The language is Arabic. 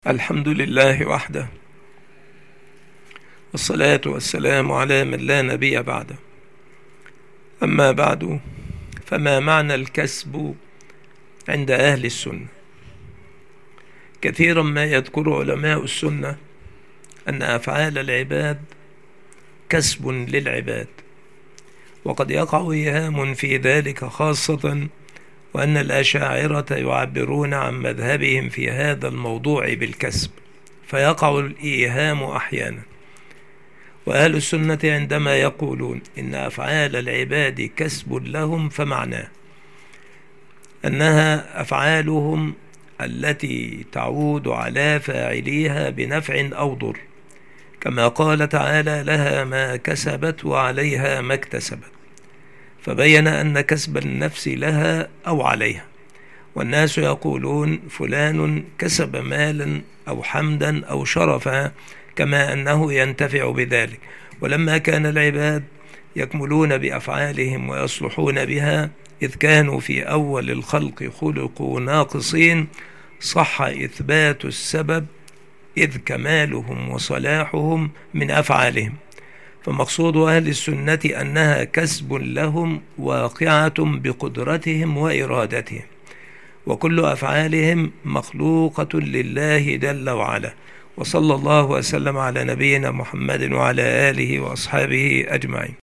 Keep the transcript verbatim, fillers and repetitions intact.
الحمد لله وحده، والصلاة والسلام على من لا نبي بعده. أما بعد، فما معنى الكسب عند أهل السنة؟ كثيرا ما يذكر علماء السنة أن أفعال العباد كسب للعباد، وقد يقع إيهام في ذلك، خاصة وأن الأشاعرة يعبرون عن مذهبهم في هذا الموضوع بالكسب، فيقع الإيهام أحيانا. وأهل السنة عندما يقولون إن أفعال العباد كسب لهم، فمعناه أنها أفعالهم التي تعود على فاعليها بنفع أو ضر، كما قال تعالى: لها ما كسبت وعليها ما اكتسبت، فبين أن كسب النفس لها أو عليها. والناس يقولون فلان كسب مالا أو حمدا أو شرفا، كما أنه ينتفع بذلك. ولما كان العباد يكملون بأفعالهم ويصلحون بها، إذ كانوا في أول الخلق خلقوا ناقصين، صح إثبات السبب، إذ كمالهم وصلاحهم من أفعالهم. فمقصود أهل السنة أنها كسب لهم، واقعة بقدرتهم وإرادتهم، وكل أفعالهم مخلوقة لله جل وعلا. وصلى الله وسلم على نبينا محمد وعلى آله وأصحابه أجمعين.